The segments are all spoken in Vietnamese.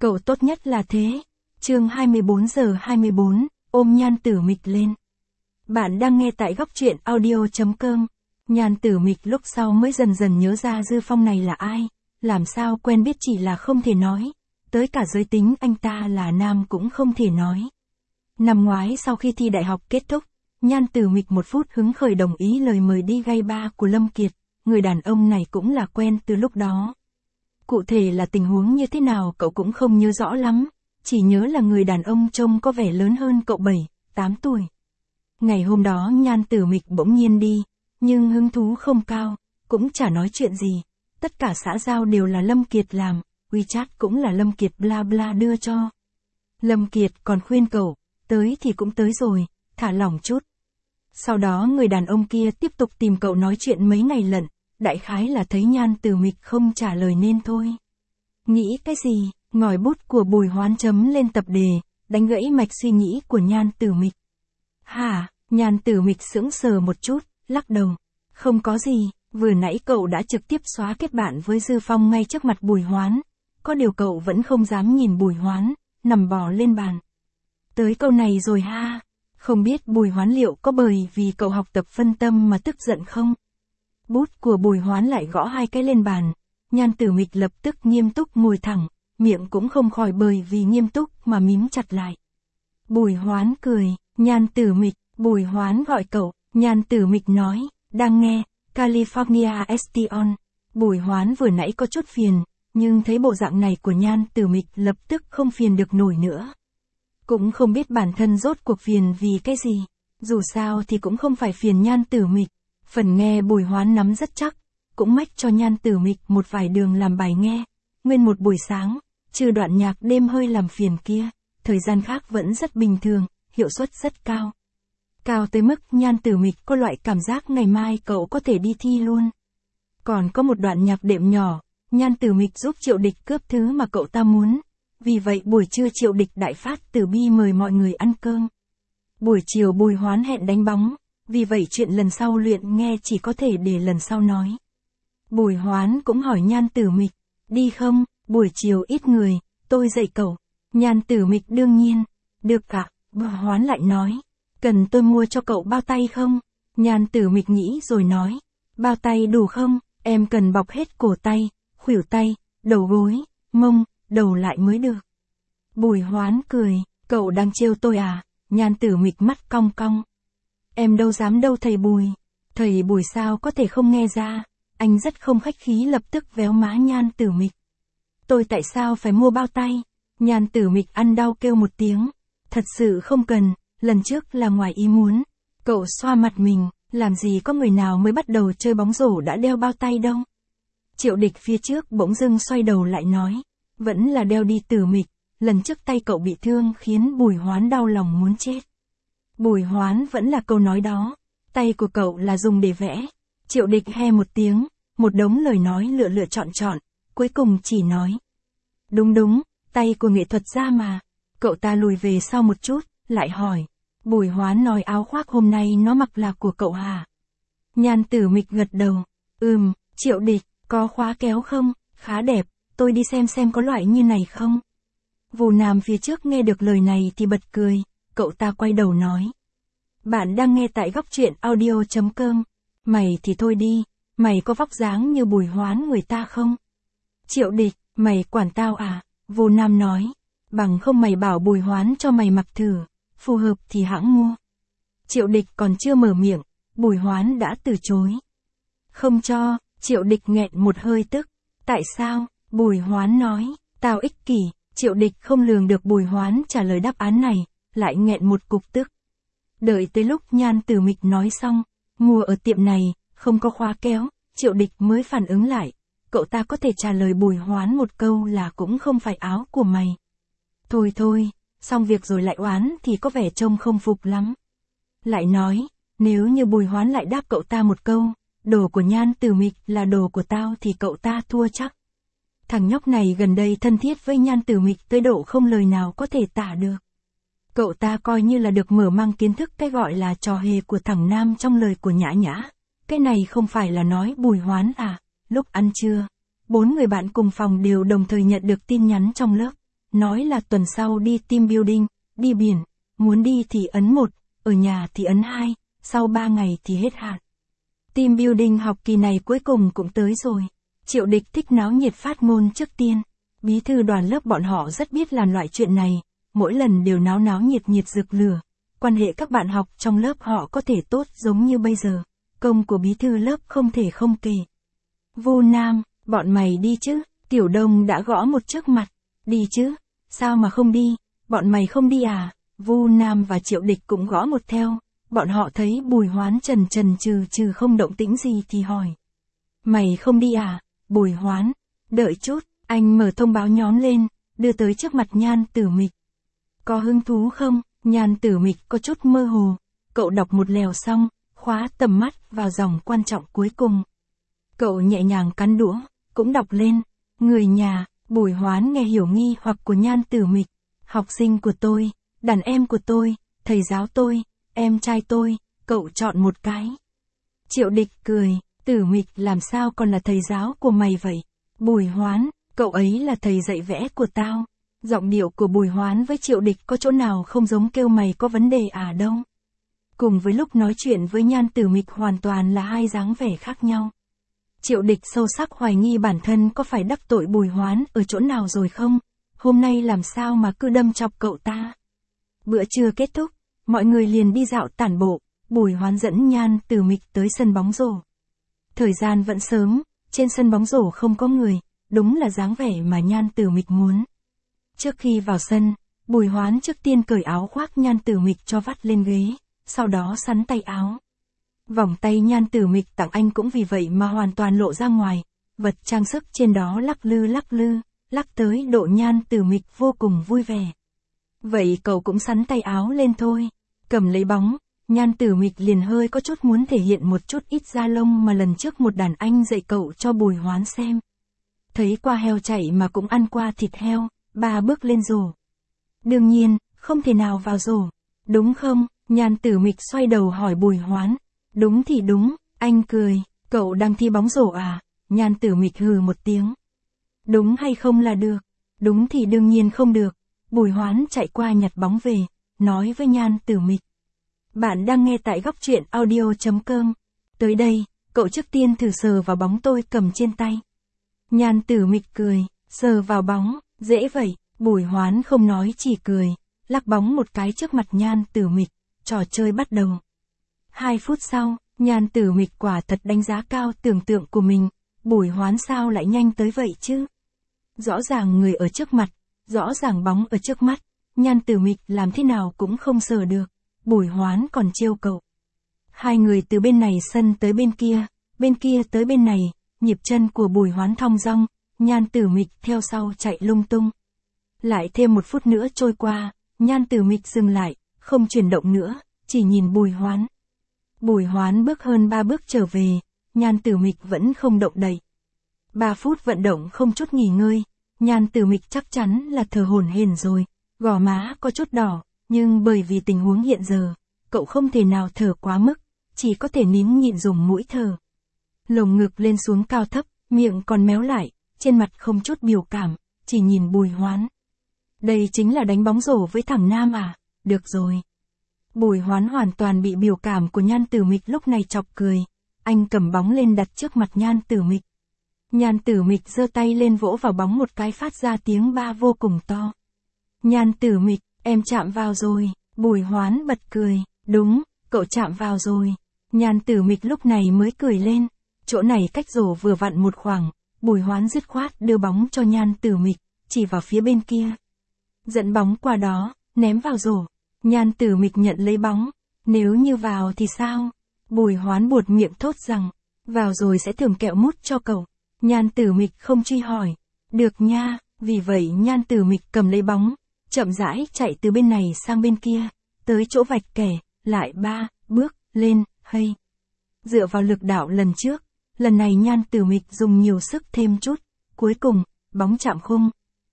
Cậu tốt nhất là thế. Chương 24:24, ôm Nhan Tử Mịch lên. Bạn đang nghe tại góc truyện audio.com. Nhan Tử Mịch lúc sau mới dần dần nhớ ra Dư Phong này là ai, làm sao quen biết chỉ là không thể nói, tới cả giới tính anh ta là nam cũng không thể nói. Năm ngoái sau khi thi đại học kết thúc, Nhan Tử Mịch một phút hứng khởi đồng ý lời mời đi gay bar của Lâm Kiệt, người đàn ông này cũng là quen từ lúc đó. Cụ thể là tình huống như thế nào cậu cũng không nhớ rõ lắm, chỉ nhớ là người đàn ông trông có vẻ lớn hơn cậu 7-8 tuổi. Ngày hôm đó Nhan Tử Mịch bỗng nhiên đi, nhưng hứng thú không cao, cũng chả nói chuyện gì, tất cả xã giao đều là Lâm Kiệt làm, WeChat cũng là Lâm Kiệt bla bla đưa cho. Lâm Kiệt còn khuyên cậu, tới thì cũng tới rồi, thả lỏng chút. Sau đó người đàn ông kia tiếp tục tìm cậu nói chuyện mấy ngày lận, đại khái là thấy Nhan Tử Mịch không trả lời nên thôi. Nghĩ cái gì, ngòi bút của Bùi Hoán chấm lên tập đề, đánh gãy mạch suy nghĩ của Nhan Tử Mịch. Hả, Nhan Tử Mịch sững sờ một chút, lắc đầu. Không có gì, vừa nãy cậu đã trực tiếp xóa kết bạn với Dư Phong ngay trước mặt Bùi Hoán. Có điều cậu vẫn không dám nhìn Bùi Hoán, nằm bò lên bàn. Tới câu này rồi ha, không biết Bùi Hoán liệu có bởi vì cậu học tập phân tâm mà tức giận không? Bút của Bùi Hoán lại gõ 2 cái lên bàn, Nhan Tử Mịch lập tức nghiêm túc ngồi thẳng, miệng cũng không khỏi bởi vì nghiêm túc mà mím chặt lại. Bùi Hoán cười, Nhan Tử Mịch, Bùi Hoán gọi cậu, Nhan Tử Mịch nói, đang nghe, California Estion. Bùi Hoán vừa nãy có chút phiền, nhưng thấy bộ dạng này của Nhan Tử Mịch lập tức không phiền được nổi nữa. Cũng không biết bản thân rốt cuộc phiền vì cái gì, dù sao thì cũng không phải phiền Nhan Tử Mịch. Phần nghe Bùi Hoán nắm rất chắc, cũng mách cho Nhan Tử Mịch một vài đường làm bài nghe. Nguyên một buổi sáng, trừ đoạn nhạc đêm hơi làm phiền kia, thời gian khác vẫn rất bình thường, hiệu suất rất cao. Cao tới mức Nhan Tử Mịch có loại cảm giác ngày mai cậu có thể đi thi luôn. Còn có một đoạn nhạc đệm nhỏ, Nhan Tử Mịch giúp Triệu Địch cướp thứ mà cậu ta muốn. Vì vậy buổi trưa Triệu Địch đại phát từ bi mời mọi người ăn cơm. Buổi chiều Bùi Hoán hẹn đánh bóng, vì vậy chuyện lần sau luyện nghe chỉ có thể để lần sau nói. Bùi Hoán cũng hỏi Nhan Tử Mịch, đi không, buổi chiều ít người, tôi dạy cậu. Nhan Tử Mịch đương nhiên, được cả, Bùi Hoán lại nói, cần tôi mua cho cậu bao tay không? Nhan Tử Mịch nghĩ rồi nói, bao tay đủ không, em cần bọc hết cổ tay, khuỷu tay, đầu gối, mông, đầu lại mới được. Bùi Hoán cười, cậu đang trêu tôi à? Nhan Tử Mịch mắt cong cong. Em đâu dám đâu thầy Bùi sao có thể không nghe ra, anh rất không khách khí lập tức véo má Nhan Tử Mịch. Tôi tại sao phải mua bao tay? Nhan Tử Mịch ăn đau kêu một tiếng, thật sự không cần, lần trước là ngoài ý muốn. Cậu xoa mặt mình, làm gì có người nào mới bắt đầu chơi bóng rổ đã đeo bao tay đâu. Triệu Địch phía trước bỗng dưng xoay đầu lại nói, vẫn là đeo đi Tử Mịch, lần trước tay cậu bị thương khiến Bùi Hoán đau lòng muốn chết. Bùi Hoán vẫn là câu nói đó, tay của cậu là dùng để vẽ. Triệu Địch he một tiếng, một đống lời nói lựa chọn, cuối cùng chỉ nói. Đúng, tay của nghệ thuật gia mà. Cậu ta lùi về sau một chút, lại hỏi. Bùi Hoán nói áo khoác hôm nay nó mặc là của cậu hả? Nhan Tử Mịch gật đầu. Triệu Địch, có khóa kéo không? Khá đẹp, tôi đi xem có loại như này không? Vù Nam phía trước nghe được lời này thì bật cười, cậu ta quay đầu nói. Bạn đang nghe tại góc truyện audio.com. Mày thì thôi đi, mày có vóc dáng như Bùi Hoán người ta không? Triệu Địch, mày quản tao à? Vù Nam nói, bằng không mày bảo Bùi Hoán cho mày mặc thử, phù hợp thì hãng mua. Triệu Địch còn chưa mở miệng, Bùi Hoán đã từ chối. Không cho, Triệu Địch nghẹn một hơi tức. Tại sao? Bùi Hoán nói, tao ích kỷ. Triệu Địch không lường được Bùi Hoán trả lời đáp án này, lại nghẹn một cục tức. Đợi tới lúc Nhan Tử Mịch nói xong, mua ở tiệm này, không có khóa kéo, Triệu Địch mới phản ứng lại. Cậu ta có thể trả lời Bùi Hoán một câu là cũng không phải áo của mày. Thôi, xong việc rồi lại oán thì có vẻ trông không phục lắm. Lại nói, nếu như Bùi Hoán lại đáp cậu ta một câu, đồ của Nhan Tử Mịch là đồ của tao thì cậu ta thua chắc. Thằng nhóc này gần đây thân thiết với Nhan Tử Mịch tới độ không lời nào có thể tả được. Cậu ta coi như là được mở mang kiến thức cái gọi là trò hề của thằng nam trong lời của Nhã Nhã. Cái này không phải là nói Bùi Hoán à? Lúc ăn trưa, 4 người bạn cùng phòng đều đồng thời nhận được tin nhắn trong lớp. nói là tuần sau đi team building, đi biển, muốn đi thì ấn 1, ở nhà thì ấn 2, sau 3 ngày thì hết hạn. Team building học kỳ này cuối cùng cũng tới rồi. Triệu Địch thích náo nhiệt phát ngôn trước tiên. Bí thư đoàn lớp bọn họ rất biết làm loại chuyện này, mỗi lần đều náo nhiệt rực lửa. Quan hệ các bạn học trong lớp họ có thể tốt giống như bây giờ. Công của bí thư lớp không thể không kể. Vu Nam, bọn mày đi chứ? Tiểu Đông đã gõ một trước mặt. Đi chứ? Sao mà không đi? Bọn mày không đi à? Vu Nam và Triệu Địch cũng gõ một theo. Bọn họ thấy Bùi Hoán trần trừ không động tĩnh gì thì hỏi. Mày không đi à? Bùi Hoán, đợi chút, anh mở thông báo nhóm lên, đưa tới trước mặt Nhan Tử Mịch. Có hứng thú không? Nhan Tử Mịch có chút mơ hồ. Cậu đọc một lèo xong, khóa tầm mắt vào dòng quan trọng cuối cùng. Cậu nhẹ nhàng cắn đũa, cũng đọc lên. Người nhà, Bùi Hoán nghe hiểu nghi hoặc của Nhan Tử Mịch. Học sinh của tôi, đàn em của tôi, thầy giáo tôi, em trai tôi, cậu chọn một cái. Triệu Địch cười, Tử Mịch làm sao còn là thầy giáo của mày vậy? Bùi Hoán, cậu ấy là thầy dạy vẽ của tao. Giọng điệu của Bùi Hoán với Triệu Địch có chỗ nào không giống kêu mày có vấn đề à đâu. Cùng với lúc nói chuyện với Nhan Tử Mịch hoàn toàn là hai dáng vẻ khác nhau. Triệu Địch sâu sắc hoài nghi bản thân có phải đắc tội Bùi Hoán ở chỗ nào rồi không? Hôm nay làm sao mà cứ đâm chọc cậu ta? Bữa trưa kết thúc, mọi người liền đi dạo tản bộ, Bùi Hoán dẫn Nhan Tử Mịch tới sân bóng rổ. Thời gian vẫn sớm, trên sân bóng rổ không có người, đúng là dáng vẻ mà Nhan Tử Mịch muốn. Trước khi vào sân, Bùi Hoán trước tiên cởi áo khoác Nhan Tử Mịch cho vắt lên ghế, sau đó sắn tay áo. Vòng tay Nhan Tử Mịch tặng anh cũng vì vậy mà hoàn toàn lộ ra ngoài, vật trang sức trên đó lắc lư, lắc tới độ Nhan Tử Mịch vô cùng vui vẻ. Vậy cậu cũng sắn tay áo lên thôi. Cầm lấy bóng, Nhan Tử Mịch liền hơi có chút muốn thể hiện một chút ít da lông mà lần trước một đàn anh dạy cậu cho Bùi Hoán xem. Thấy qua heo chạy mà cũng ăn qua thịt heo, 3 bước lên rổ. Đương nhiên, không thể nào vào rổ. Đúng không? Nhan Tử Mịch xoay đầu hỏi Bùi Hoán. Đúng thì đúng, anh cười. Cậu đang thi bóng rổ à? Nhan Tử Mịch hừ một tiếng. Đúng hay không là được. Đúng thì đương nhiên không được. Bùi Hoán chạy qua nhặt bóng về, nói với Nhan Tử Mịch. Bạn đang nghe tại góc truyện audio.com. Tới đây, cậu trước tiên thử sờ vào bóng tôi cầm trên tay. Nhan Tử Mịch cười, sờ vào bóng, dễ vậy. Bùi Hoán không nói chỉ cười, lắc bóng một cái trước mặt Nhan Tử Mịch, trò chơi bắt đầu. 2 phút sau, Nhan Tử Mịch quả thật đánh giá cao tưởng tượng của mình, Bùi Hoán sao lại nhanh tới vậy chứ? Rõ ràng người ở trước mặt, rõ ràng bóng ở trước mắt, Nhan Tử Mịch làm thế nào cũng không sờ được, Bùi Hoán còn trêu cậu. Hai người từ bên này sân tới bên kia tới bên này, nhịp chân của Bùi Hoán thong dong, Nhan Tử Mịch theo sau chạy lung tung. Lại thêm 1 phút nữa trôi qua, Nhan Tử Mịch dừng lại, không chuyển động nữa, chỉ nhìn Bùi Hoán. Bùi Hoán bước hơn 3 bước trở về, Nhan Tử Mịch vẫn không động đậy. 3 phút vận động không chút nghỉ ngơi, Nhan Tử Mịch chắc chắn là thở hổn hển rồi, gò má có chút đỏ, nhưng bởi vì tình huống hiện giờ, cậu không thể nào thở quá mức, chỉ có thể nín nhịn dùng mũi thở. Lồng ngực lên xuống cao thấp, miệng còn méo lại, trên mặt không chút biểu cảm, chỉ nhìn Bùi Hoán. Đây chính là đánh bóng rổ với thằng nam à? Được rồi. Bùi Hoán hoàn toàn bị biểu cảm của Nhan Tử Mịch lúc này chọc cười. Anh cầm bóng lên đặt trước mặt Nhan Tử Mịch. Nhan Tử Mịch giơ tay lên vỗ vào bóng một cái phát ra tiếng ba vô cùng to. Nhan Tử Mịch, em chạm vào rồi. Bùi Hoán bật cười. Đúng, cậu chạm vào rồi. Nhan Tử Mịch lúc này mới cười lên. Chỗ này cách rổ vừa vặn một khoảng. Bùi Hoán dứt khoát đưa bóng cho Nhan Tử Mịch, chỉ vào phía bên kia. Dẫn bóng qua đó, ném vào rổ. Nhan Tử Mịch nhận lấy bóng. Nếu như vào thì sao? Bùi Hoán buột miệng thốt rằng, vào rồi sẽ thưởng kẹo mút cho cậu. Nhan Tử Mịch không truy hỏi. Được nha, vì vậy Nhan Tử Mịch cầm lấy bóng, chậm rãi chạy từ bên này sang bên kia, tới chỗ vạch kẻ, lại 3 bước lên, hay. Dựa vào lực đạo lần trước, lần này Nhan Tử Mịch dùng nhiều sức thêm chút, cuối cùng, bóng chạm khung.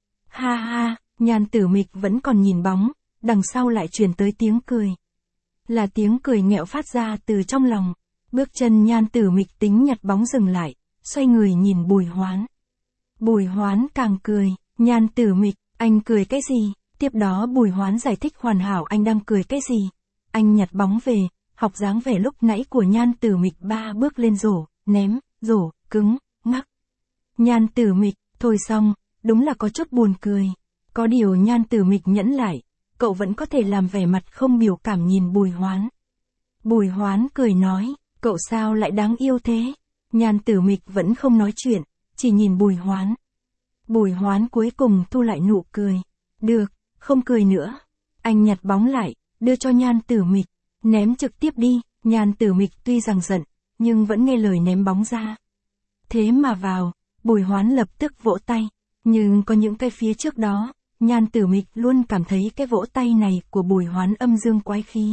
Ha ha, Nhan Tử Mịch vẫn còn nhìn bóng, đằng sau lại truyền tới tiếng cười. Là tiếng cười nghẹo phát ra từ trong lòng. Bước chân Nhan Tử Mịch tính nhặt bóng dừng lại, xoay người nhìn Bùi Hoán. Bùi Hoán càng cười, Nhan Tử Mịch, Anh cười cái gì? Tiếp đó Bùi Hoán giải thích hoàn hảo anh đang cười cái gì. Anh nhặt bóng về, học dáng vẻ lúc nãy của Nhan Tử Mịch 3 bước lên rổ, ném, rổ, cứng, ngắc. Nhan Tử Mịch, thôi xong, đúng là có chút buồn cười. Có điều Nhan Tử Mịch nhẫn lại, cậu vẫn có thể làm vẻ mặt không biểu cảm nhìn Bùi Hoán. Bùi Hoán cười nói, cậu sao lại đáng yêu thế? Nhan Tử Mịch vẫn không nói chuyện, chỉ nhìn Bùi Hoán. Bùi Hoán cuối cùng thu lại nụ cười. Được, không cười nữa. Anh nhặt bóng lại, đưa cho Nhan Tử Mịch. Ném trực tiếp đi. Nhan Tử Mịch tuy rằng giận, nhưng vẫn nghe lời ném bóng ra. Thế mà vào, Bùi Hoán lập tức vỗ tay. Nhưng có những cái phía trước đó, Nhan Tử Mịch luôn cảm thấy cái vỗ tay này của Bùi Hoán âm dương quái khí.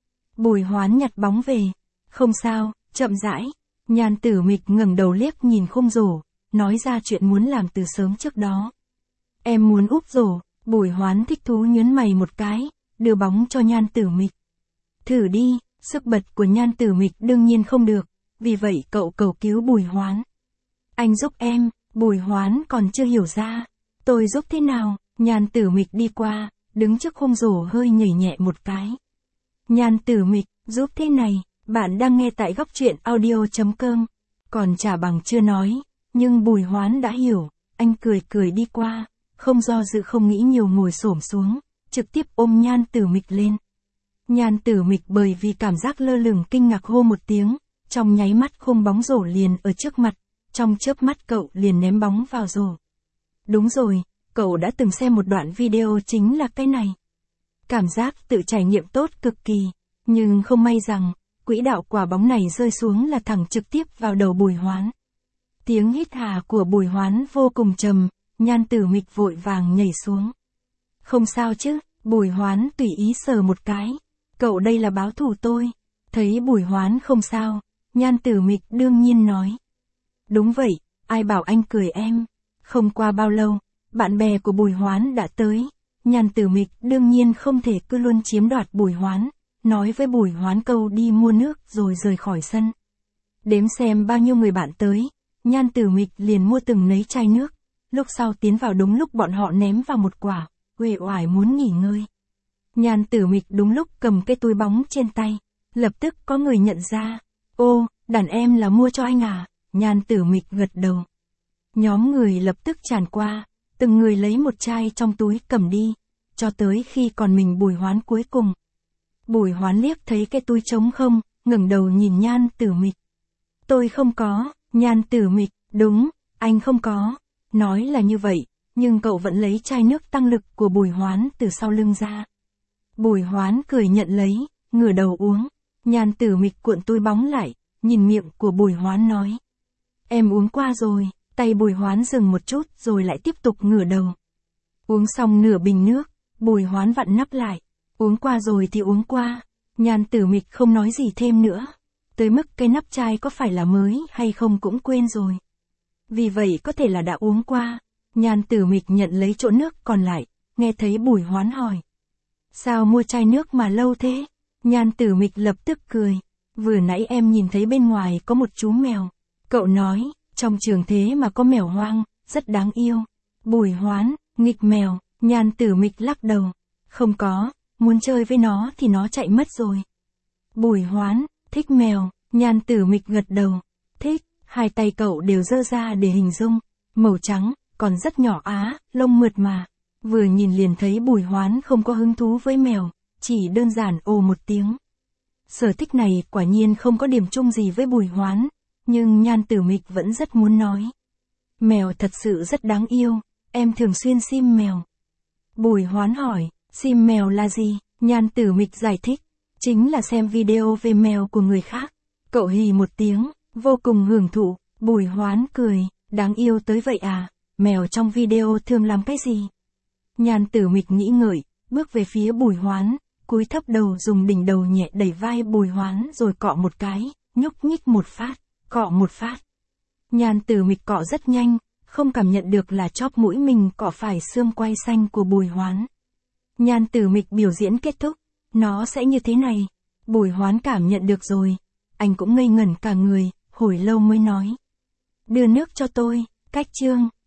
Bùi Hoán nhặt bóng về. Không sao, chậm rãi. Nhan Tử Mịch ngẩng đầu liếc nhìn khung rổ, nói ra chuyện muốn làm từ sớm trước đó. Em muốn úp rổ. Bùi Hoán thích thú nhớn mày một cái, đưa bóng cho Nhan Tử Mịch. Thử đi, sức bật của Nhan Tử Mịch đương nhiên không được, vì vậy cậu cầu cứu Bùi Hoán. Anh giúp em. Bùi Hoán còn chưa hiểu ra. Tôi giúp thế nào? Nhan Tử Mịch đi qua, đứng trước khung rổ hơi nhảy nhẹ một cái. Nhan Tử Mịch, giúp thế này, bạn đang nghe tại góc truyện audio.com. Còn chả bằng chưa nói, nhưng Bùi Hoán đã hiểu, anh cười cười đi qua, không do dự không nghĩ nhiều ngồi xổm xuống, trực tiếp ôm Nhan Tử Mịch lên. Nhan Tử Mịch bởi vì cảm giác lơ lửng kinh ngạc hô một tiếng, trong nháy mắt khung bóng rổ liền ở trước mặt, trong chớp mắt cậu liền ném bóng vào rổ. Đúng rồi, cậu đã từng xem một đoạn video chính là cái này. Cảm giác tự trải nghiệm tốt cực kỳ, nhưng không may rằng, quỹ đạo quả bóng này rơi xuống là thẳng trực tiếp vào đầu Bùi Hoán. Tiếng hít hà của Bùi Hoán vô cùng trầm, Nhan Tử Mịch vội vàng nhảy xuống. Không sao chứ, Bùi Hoán tùy ý sờ một cái. Cậu đây là báo thù tôi. Thấy Bùi Hoán không sao, Nhan Tử Mịch đương nhiên nói. Đúng vậy, ai bảo anh cười em. Không qua bao lâu, bạn bè của Bùi Hoán đã tới. Nhan Tử Mịch đương nhiên không thể cứ luôn chiếm đoạt Bùi Hoán, nói với Bùi Hoán câu đi mua nước rồi rời khỏi sân. Đếm xem bao nhiêu người bạn tới, Nhan Tử Mịch liền mua từng nấy chai nước, lúc sau tiến vào đúng lúc bọn họ ném vào một quả, uể oải muốn nghỉ ngơi. Nhan Tử Mịch đúng lúc cầm cái túi bóng trên tay, lập tức có người nhận ra, ô, đàn em là mua cho anh à? Nhan Tử Mịch gật đầu. Nhóm người lập tức tràn qua, từng người lấy một chai trong túi cầm đi, cho tới khi còn mình Bùi Hoán cuối cùng. Bùi Hoán liếc thấy cái túi trống không, ngẩng đầu nhìn Nhan Tử Mịch. Tôi không có. Nhan Tử Mịch, đúng, anh không có. Nói là như vậy, nhưng cậu vẫn lấy chai nước tăng lực của Bùi Hoán từ sau lưng ra. Bùi Hoán cười nhận lấy, ngửa đầu uống. Nhan Tử Mịch cuộn túi bóng lại, nhìn miệng của Bùi Hoán nói. Em uống qua rồi. Tay Bùi Hoán dừng một chút rồi lại tiếp tục ngửa đầu. Uống xong nửa bình nước, Bùi Hoán vặn nắp lại. Uống qua rồi thì uống qua. Nhan Tử Mịch không nói gì thêm nữa. Tới mức cái nắp chai có phải là mới hay không cũng quên rồi. Vì vậy có thể là đã uống qua. Nhan Tử Mịch nhận lấy chỗ nước còn lại, nghe thấy Bùi Hoán hỏi. Sao mua chai nước mà lâu thế? Nhan Tử Mịch lập tức cười. Vừa nãy em nhìn thấy bên ngoài có một chú mèo. Cậu nói, trong trường thế mà có mèo hoang, rất đáng yêu. Bùi Hoán, nghịch mèo. Nhan Tử Mịch lắc đầu. Không có, muốn chơi với nó thì nó chạy mất rồi. Bùi Hoán, thích mèo. Nhan Tử Mịch gật đầu. Thích. Hai tay cậu đều giơ ra để hình dung. Màu trắng, còn rất nhỏ á, lông mượt mà. Vừa nhìn liền thấy Bùi Hoán không có hứng thú với mèo, chỉ đơn giản ồ một tiếng. Sở thích này quả nhiên không có điểm chung gì với Bùi Hoán, nhưng Nhan Tử Mịch vẫn rất muốn nói. Mèo thật sự rất đáng yêu, em thường xuyên sim mèo. Bùi Hoán hỏi, sim mèo là gì? Nhan Tử Mịch giải thích, chính là xem video về mèo của người khác. Cậu hì một tiếng, vô cùng hưởng thụ. Bùi Hoán cười, đáng yêu tới vậy à, mèo trong video thường làm cái gì? Nhan Tử Mịch nghĩ ngợi, bước về phía Bùi Hoán, cúi thấp đầu dùng đỉnh đầu nhẹ đẩy vai Bùi Hoán rồi cọ một cái, nhúc nhích một phát, cọ một phát. Nhan Tử Mịch cọ rất nhanh, không cảm nhận được là chóp mũi mình cọ phải xương quai xanh của Bùi Hoán. Nhan Tử Mịch biểu diễn kết thúc, nó sẽ như thế này. Bùi Hoán cảm nhận được rồi, anh cũng ngây ngẩn cả người, hồi lâu mới nói. Đưa nước cho tôi, cách chương.